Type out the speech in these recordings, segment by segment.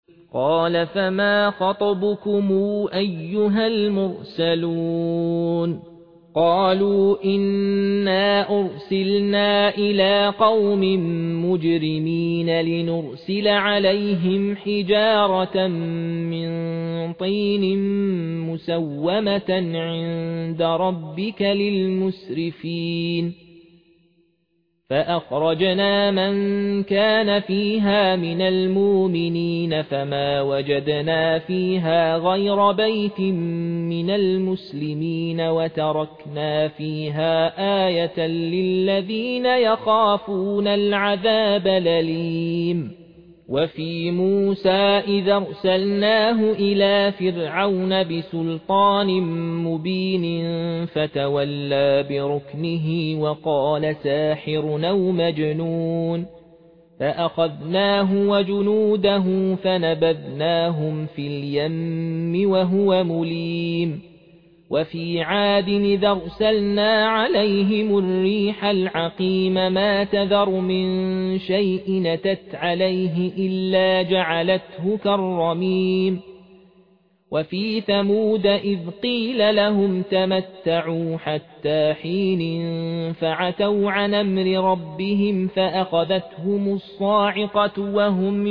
قال فما خطبكم أيها المرسلون قالوا إنا أرسلنا إلى قوم مجرمين لنرسل عليهم حجارة من طين مسومة عند ربك للمسرفين فأخرجنا من كان فيها من المؤمنين فما وجدنا فيها غير بيت من المسلمين وتركنا فيها آية للذين يخافون العذاب الأليم وفي موسى إذا أرسلناه إلى فرعون بسلطان مبين فتولى بركنه وقال ساحر أو مجنون فأخذناه وجنوده فنبذناهم في اليم وهو مليم وفي عاد إذا أرسلنا عليهم الريح العقيم ما تذر من شيء نتت عليه إلا جعلته كالرميم وفي ثمود إذ قيل لهم تمتعوا حتى حين فعتوا عن أمر ربهم فأخذتهم الصاعقة وهم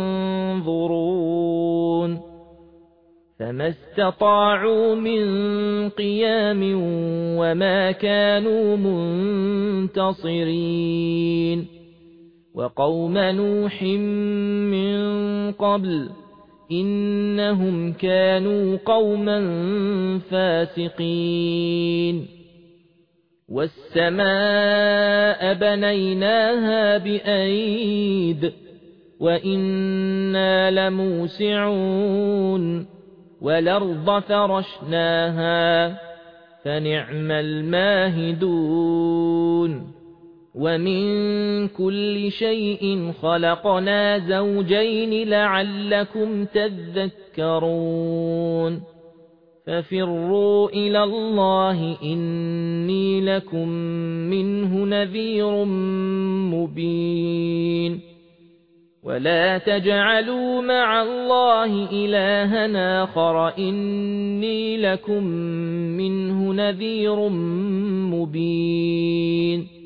ينظرون فما استطاعوا من قيام وما كانوا منتصرين وقوم نوح من قبل إنهم كانوا قوما فاسقين والسماء بنيناها بأيد وإنا لموسعون والأرض فرشناها فنعم الماهدون ومن كل شيء خلقنا زوجين لعلكم تذكرون ففروا إلى الله إني لكم منه نذير مبين ولا تجعلوا مع الله إلها آخر إني لكم منه نذير مبين